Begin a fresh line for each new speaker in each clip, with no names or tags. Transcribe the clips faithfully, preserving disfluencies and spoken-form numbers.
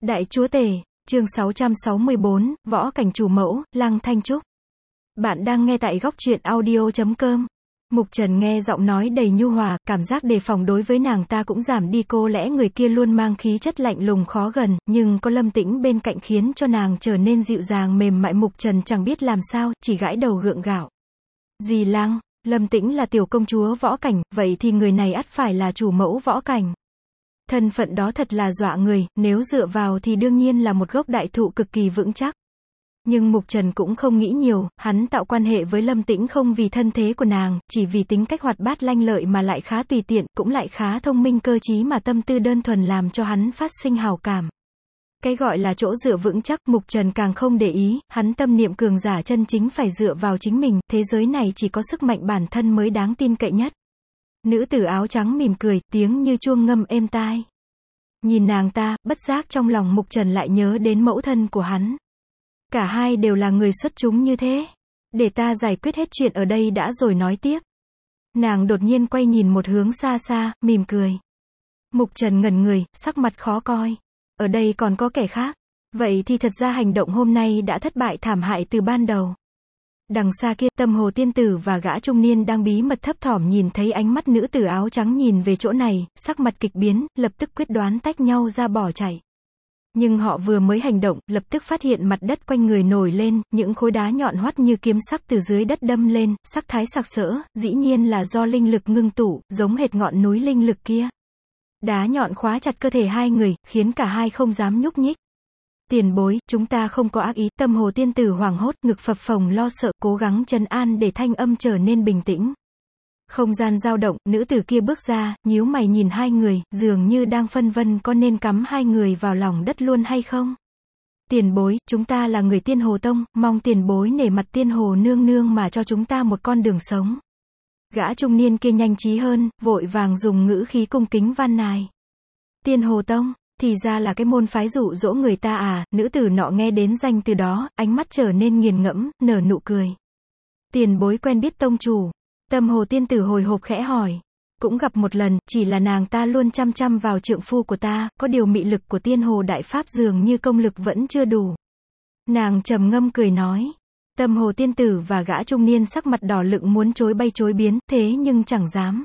Đại chúa tể, chương sáu trăm sáu mươi bốn, võ cảnh chủ mẫu, Lăng Thanh Trúc. Bạn đang nghe tại góc truyện audio chấm com. Mục Trần nghe giọng nói đầy nhu hòa, cảm giác đề phòng đối với nàng ta cũng giảm đi, cô lẽ người kia luôn mang khí chất lạnh lùng khó gần, nhưng có Lâm Tĩnh bên cạnh khiến cho nàng trở nên dịu dàng mềm mại. Mục Trần chẳng biết làm sao, chỉ gãi đầu gượng gạo. Dì Lăng, Lâm Tĩnh là tiểu công chúa võ cảnh, vậy thì người này ắt phải là chủ mẫu võ cảnh. Thân phận đó thật là dọa người, nếu dựa vào thì đương nhiên là một gốc đại thụ cực kỳ vững chắc. Nhưng Mục Trần cũng không nghĩ nhiều, hắn tạo quan hệ với Lâm Tĩnh không vì thân thế của nàng, chỉ vì tính cách hoạt bát lanh lợi mà lại khá tùy tiện, cũng lại khá thông minh cơ trí mà tâm tư đơn thuần làm cho hắn phát sinh hào cảm. Cái gọi là chỗ dựa vững chắc, Mục Trần càng không để ý, hắn tâm niệm cường giả chân chính phải dựa vào chính mình, thế giới này chỉ có sức mạnh bản thân mới đáng tin cậy nhất. Nữ tử áo trắng mỉm cười, tiếng như chuông ngâm êm tai. Nhìn nàng ta, bất giác trong lòng Mục Trần lại nhớ đến mẫu thân của hắn. Cả hai đều là người xuất chúng như thế. Để ta giải quyết hết chuyện ở đây đã rồi nói tiếp. Nàng đột nhiên quay nhìn một hướng xa xa, mỉm cười. Mục Trần ngẩn người, sắc mặt khó coi. Ở đây còn có kẻ khác. Vậy thì thật ra hành động hôm nay đã thất bại thảm hại từ ban đầu. Đằng xa kia, Tâm Hồ tiên tử và gã trung niên đang bí mật thấp thỏm nhìn thấy ánh mắt nữ tử áo trắng nhìn về chỗ này, sắc mặt kịch biến, lập tức quyết đoán tách nhau ra bỏ chạy. Nhưng họ vừa mới hành động, lập tức phát hiện mặt đất quanh người nổi lên, những khối đá nhọn hoắt như kiếm sắc từ dưới đất đâm lên, sắc thái sặc sỡ, dĩ nhiên là do linh lực ngưng tụ, giống hệt ngọn núi linh lực kia. Đá nhọn khóa chặt cơ thể hai người, khiến cả hai không dám nhúc nhích. Tiền bối, chúng ta không có ác ý. Tâm Hồ tiên tử hoảng hốt, ngực phập phồng lo sợ, cố gắng trấn an để thanh âm trở nên bình tĩnh. Không gian dao động, nữ tử kia bước ra, nhíu mày nhìn hai người, dường như đang phân vân có nên cắm hai người vào lòng đất luôn hay không. Tiền bối, chúng ta là người Tiên Hồ Tông, mong tiền bối nể mặt Tiên Hồ nương nương mà cho chúng ta một con đường sống. Gã trung niên kia nhanh trí hơn, vội vàng dùng ngữ khí cung kính van nài. Tiên Hồ Tông, thì ra là cái môn phái dụ dỗ người ta à. Nữ tử nọ nghe đến danh từ đó, ánh mắt trở nên nghiền ngẫm, nở nụ cười. Tiền bối quen biết tông chủ. Tâm Hồ tiên tử hồi hộp khẽ hỏi. Cũng gặp một lần, chỉ là nàng ta luôn chăm chăm vào trượng phu của ta, có điều mị lực của Tiên Hồ đại pháp dường như công lực vẫn chưa đủ. Nàng trầm ngâm cười nói. Tâm Hồ tiên tử và gã trung niên sắc mặt đỏ lựng muốn chối bay chối biến, thế nhưng chẳng dám.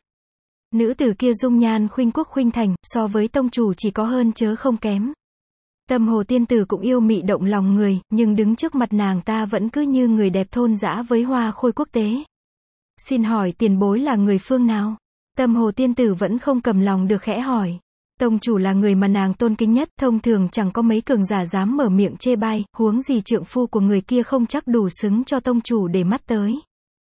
Nữ tử kia dung nhan khuynh quốc khuynh thành, so với tông chủ chỉ có hơn chớ không kém. Tâm Hồ tiên tử cũng yêu mị động lòng người, nhưng đứng trước mặt nàng ta vẫn cứ như người đẹp thôn dã với hoa khôi quốc tế. Xin hỏi tiền bối là người phương nào? Tâm Hồ tiên tử vẫn không cầm lòng được khẽ hỏi. Tông chủ là người mà nàng tôn kính nhất, thông thường chẳng có mấy cường giả dám mở miệng chê bai, huống gì trượng phu của người kia không chắc đủ xứng cho tông chủ để mắt tới.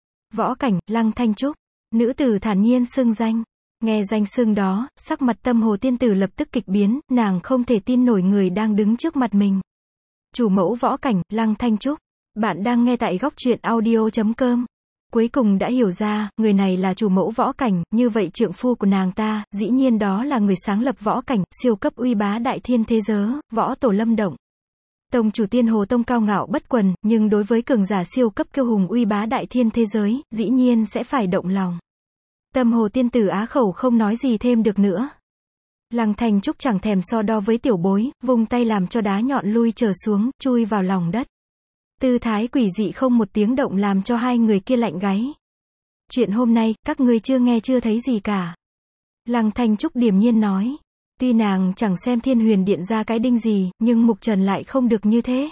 Võ cảnh, Lăng Thanh Trúc. Nữ tử thản nhiên xưng danh. Nghe danh xưng đó, sắc mặt Tâm Hồ tiên tử lập tức kịch biến, nàng không thể tin nổi người đang đứng trước mặt mình. Chủ mẫu võ cảnh, Lăng Thanh Trúc. Bạn đang nghe tại góc truyện audio chấm com. Cuối cùng đã hiểu ra, người này là chủ mẫu võ cảnh, như vậy trượng phu của nàng ta, dĩ nhiên đó là người sáng lập võ cảnh, siêu cấp uy bá đại thiên thế giới, võ tổ Lâm Động. Tông chủ Tiên Hồ Tông cao ngạo bất quần, nhưng đối với cường giả siêu cấp kiêu hùng uy bá đại thiên thế giới, dĩ nhiên sẽ phải động lòng. Tâm Hồ tiên tử á khẩu không nói gì thêm được nữa. Lăng Thanh Trúc chẳng thèm so đo với tiểu bối, vung tay làm cho đá nhọn lui trở xuống, chui vào lòng đất. Tư thái quỷ dị không một tiếng động làm cho hai người kia lạnh gáy. Chuyện hôm nay, các ngươi chưa nghe chưa thấy gì cả. Lăng Thanh Trúc điềm nhiên nói. Tuy nàng chẳng xem Thiên Huyền Điện ra cái đinh gì, nhưng Mục Trần lại không được như thế.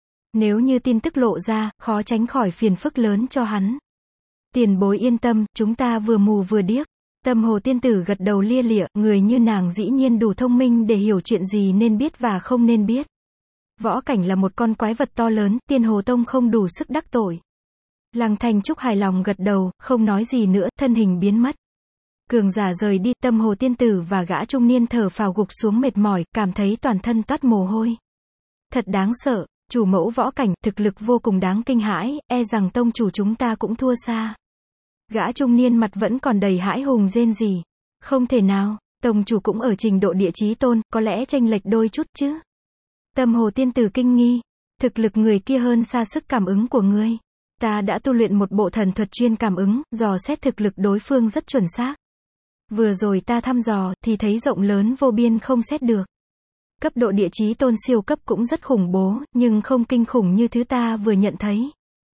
Nếu như tin tức lộ ra, khó tránh khỏi phiền phức lớn cho hắn. Tiền bối yên tâm, chúng ta vừa mù vừa điếc. Tâm Hồ tiên tử gật đầu lia lịa, người như nàng dĩ nhiên đủ thông minh để hiểu chuyện gì nên biết và không nên biết. Võ cảnh là một con quái vật to lớn, Tiên Hồ Tông không đủ sức đắc tội. Lăng Thanh Trúc hài lòng gật đầu, không nói gì nữa, thân hình biến mất. Cường giả rời đi, Tâm Hồ tiên tử và gã trung niên thở phào gục xuống mệt mỏi, cảm thấy toàn thân toát mồ hôi. Thật đáng sợ, chủ mẫu võ cảnh, thực lực vô cùng đáng kinh hãi, e rằng tông chủ chúng ta cũng thua xa. Gã trung niên mặt vẫn còn đầy hãi hùng rên rỉ. Không thể nào, tông chủ cũng ở trình độ địa chí tôn, có lẽ chênh lệch đôi chút chứ. Tâm Hồ tiên tử kinh nghi. Thực lực người kia hơn xa sức cảm ứng của ngươi. Ta đã tu luyện một bộ thần thuật chuyên cảm ứng, dò xét thực lực đối phương rất chuẩn xác. Vừa rồi ta thăm dò, thì thấy rộng lớn vô biên không xét được. Cấp độ địa chí tôn siêu cấp cũng rất khủng bố, nhưng không kinh khủng như thứ ta vừa nhận thấy.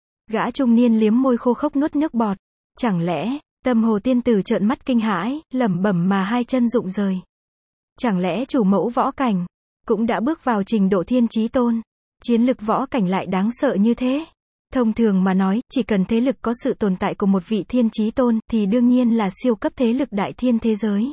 Gã trung niên liếm môi khô khốc nuốt nước bọt. Chẳng lẽ, Tâm Hồ tiên tử trợn mắt kinh hãi, lẩm bẩm mà hai chân rụng rời. Chẳng lẽ chủ mẫu võ cảnh, cũng đã bước vào trình độ thiên chí tôn? Chiến lực võ cảnh lại đáng sợ như thế? Thông thường mà nói, chỉ cần thế lực có sự tồn tại của một vị thiên chí tôn, thì đương nhiên là siêu cấp thế lực đại thiên thế giới.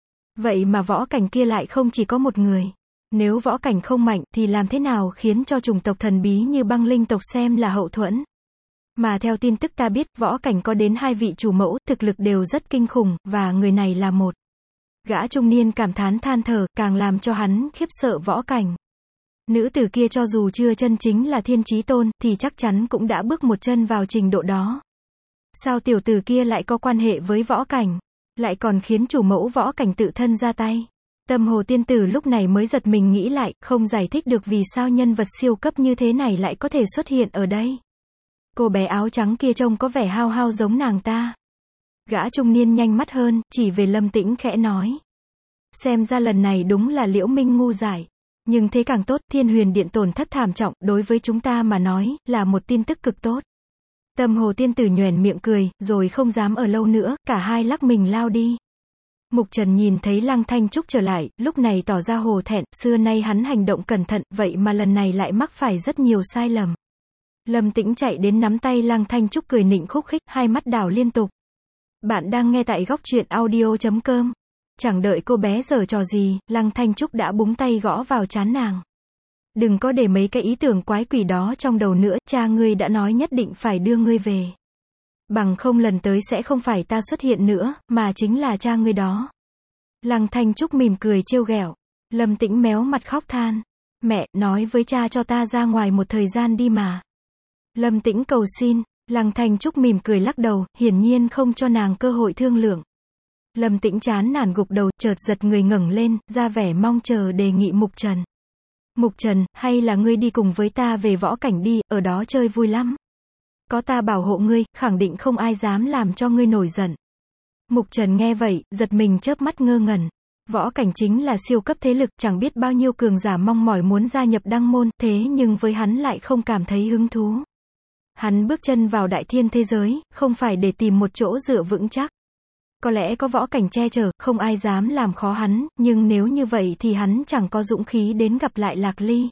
Vậy mà võ cảnh kia lại không chỉ có một người. Nếu võ cảnh không mạnh, thì làm thế nào khiến cho chủng tộc thần bí như băng linh tộc xem là hậu thuẫn? Mà theo tin tức ta biết, võ cảnh có đến hai vị chủ mẫu, thực lực đều rất kinh khủng, và người này là một. Gã trung niên cảm thán than thở, càng làm cho hắn khiếp sợ võ cảnh. Nữ tử kia cho dù chưa chân chính là thiên chí tôn, thì chắc chắn cũng đã bước một chân vào trình độ đó. Sao tiểu tử kia lại có quan hệ với võ cảnh? Lại còn khiến chủ mẫu võ cảnh tự thân ra tay? Tâm Hồ tiên tử lúc này mới giật mình nghĩ lại, không giải thích được vì sao nhân vật siêu cấp như thế này lại có thể xuất hiện ở đây. Cô bé áo trắng kia trông có vẻ hao hao giống nàng ta. Gã trung niên nhanh mắt hơn, chỉ về Lâm Tĩnh khẽ nói. Xem ra lần này đúng là Liễu Minh ngu dại. Nhưng thế càng tốt, Thiên Huyền Điện tổn thất thảm trọng, đối với chúng ta mà nói, là một tin tức cực tốt. Tâm Hồ tiên tử nhoẻn miệng cười, rồi không dám ở lâu nữa, cả hai lắc mình lao đi. Mục Trần nhìn thấy Lăng Thanh Trúc trở lại, lúc này tỏ ra hổ thẹn, xưa nay hắn hành động cẩn thận, vậy mà lần này lại mắc phải rất nhiều sai lầm. Lâm Tĩnh chạy đến nắm tay Lăng Thanh Trúc cười nịnh khúc khích, hai mắt đảo liên tục. Bạn đang nghe tại góc truyện audio chấm com. Chẳng đợi cô bé giở trò gì, Lăng Thanh Trúc đã búng tay gõ vào trán nàng. Đừng có để mấy cái ý tưởng quái quỷ đó trong đầu nữa, cha ngươi đã nói nhất định phải đưa ngươi về. Bằng không lần tới sẽ không phải ta xuất hiện nữa, mà chính là cha ngươi đó. Lăng Thanh Trúc mỉm cười trêu ghẹo. Lâm Tĩnh méo mặt khóc than. Mẹ, nói với cha cho ta ra ngoài một thời gian đi mà. Lâm Tĩnh cầu xin. Lăng Thanh Trúc mỉm cười lắc đầu, hiển nhiên không cho nàng cơ hội thương lượng. Lâm Tĩnh chán nản gục đầu, chợt giật người ngẩng lên, ra vẻ mong chờ đề nghị Mục Trần. Mục Trần, hay là ngươi đi cùng với ta về võ cảnh đi, ở đó chơi vui lắm. Có ta bảo hộ ngươi, khẳng định không ai dám làm cho ngươi nổi giận. Mục Trần nghe vậy, giật mình chớp mắt ngơ ngẩn. Võ cảnh chính là siêu cấp thế lực, chẳng biết bao nhiêu cường giả mong mỏi muốn gia nhập đăng môn, thế nhưng với hắn lại không cảm thấy hứng thú. Hắn bước chân vào đại thiên thế giới, không phải để tìm một chỗ dựa vững chắc. Có lẽ có võ cảnh che chở, không ai dám làm khó hắn, nhưng nếu như vậy thì hắn chẳng có dũng khí đến gặp lại Lạc Ly.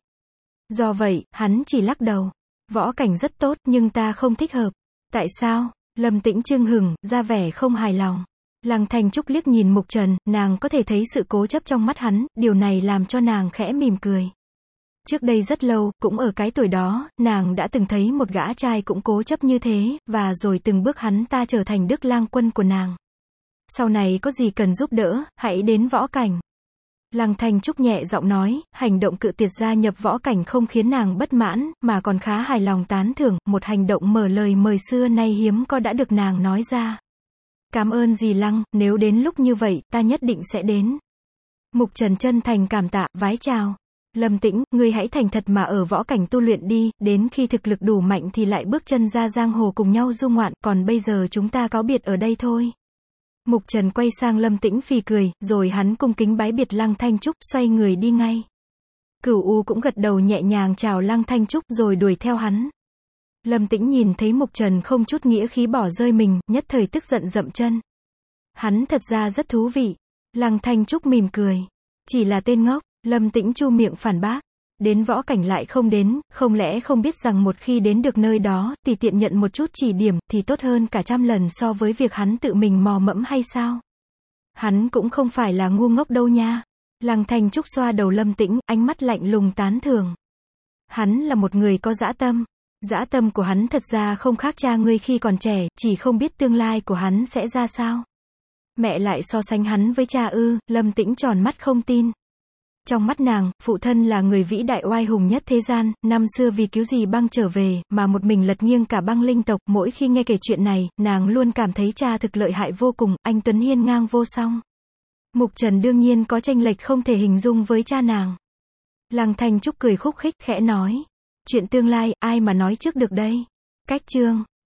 Do vậy, hắn chỉ lắc đầu. Võ cảnh rất tốt, nhưng ta không thích hợp. Tại sao? Lâm Tĩnh chưng hửng, ra vẻ không hài lòng. Lăng Thanh Trúc liếc nhìn Mục Trần, nàng có thể thấy sự cố chấp trong mắt hắn, điều này làm cho nàng khẽ mỉm cười. Trước đây rất lâu, cũng ở cái tuổi đó, nàng đã từng thấy một gã trai cũng cố chấp như thế, và rồi từng bước hắn ta trở thành Đức Lang Quân của nàng. Sau này có gì cần giúp đỡ, hãy đến võ cảnh. Lăng Thanh Trúc nhẹ giọng nói, hành động cự tuyệt gia nhập võ cảnh không khiến nàng bất mãn, mà còn khá hài lòng tán thưởng, một hành động mở lời mời xưa nay hiếm có đã được nàng nói ra. Cảm ơn dì Lăng, nếu đến lúc như vậy, ta nhất định sẽ đến. Mục Trần chân thành cảm tạ, vái chào. Lâm Tĩnh, ngươi hãy thành thật mà ở võ cảnh tu luyện đi, đến khi thực lực đủ mạnh thì lại bước chân ra giang hồ cùng nhau du ngoạn, còn bây giờ chúng ta cáo biệt ở đây thôi. Mục Trần quay sang Lâm Tĩnh phì cười, rồi hắn cung kính bái biệt Lăng Thanh Trúc, xoay người đi ngay. Cửu U cũng gật đầu nhẹ nhàng chào Lăng Thanh Trúc rồi đuổi theo hắn. Lâm Tĩnh nhìn thấy Mục Trần không chút nghĩa khí bỏ rơi mình, nhất thời tức giận dậm chân. Hắn thật ra rất thú vị. Lăng Thanh Trúc mỉm cười. Chỉ là tên ngốc. Lâm Tĩnh chu miệng phản bác. Đến võ cảnh lại không đến, không lẽ không biết rằng một khi đến được nơi đó, tùy tiện nhận một chút chỉ điểm, thì tốt hơn cả trăm lần so với việc hắn tự mình mò mẫm hay sao? Hắn cũng không phải là ngu ngốc đâu nha. Lăng Thanh Trúc xoa đầu Lâm Tĩnh, ánh mắt lạnh lùng tán thưởng. Hắn là một người có dã tâm. Dã tâm của hắn thật ra không khác cha ngươi khi còn trẻ, chỉ không biết tương lai của hắn sẽ ra sao. Mẹ lại so sánh hắn với cha ư? Lâm Tĩnh tròn mắt không tin. Trong mắt nàng, phụ thân là người vĩ đại oai hùng nhất thế gian, năm xưa vì cứu dì Băng trở về, mà một mình lật nghiêng cả băng linh tộc, mỗi khi nghe kể chuyện này, nàng luôn cảm thấy cha thực lợi hại vô cùng, anh tuấn hiên ngang vô song. Mục Trần đương nhiên có chênh lệch không thể hình dung với cha nàng. Lăng Thanh Trúc cười khúc khích, khẽ nói. Chuyện tương lai, ai mà nói trước được đây? Cách chương.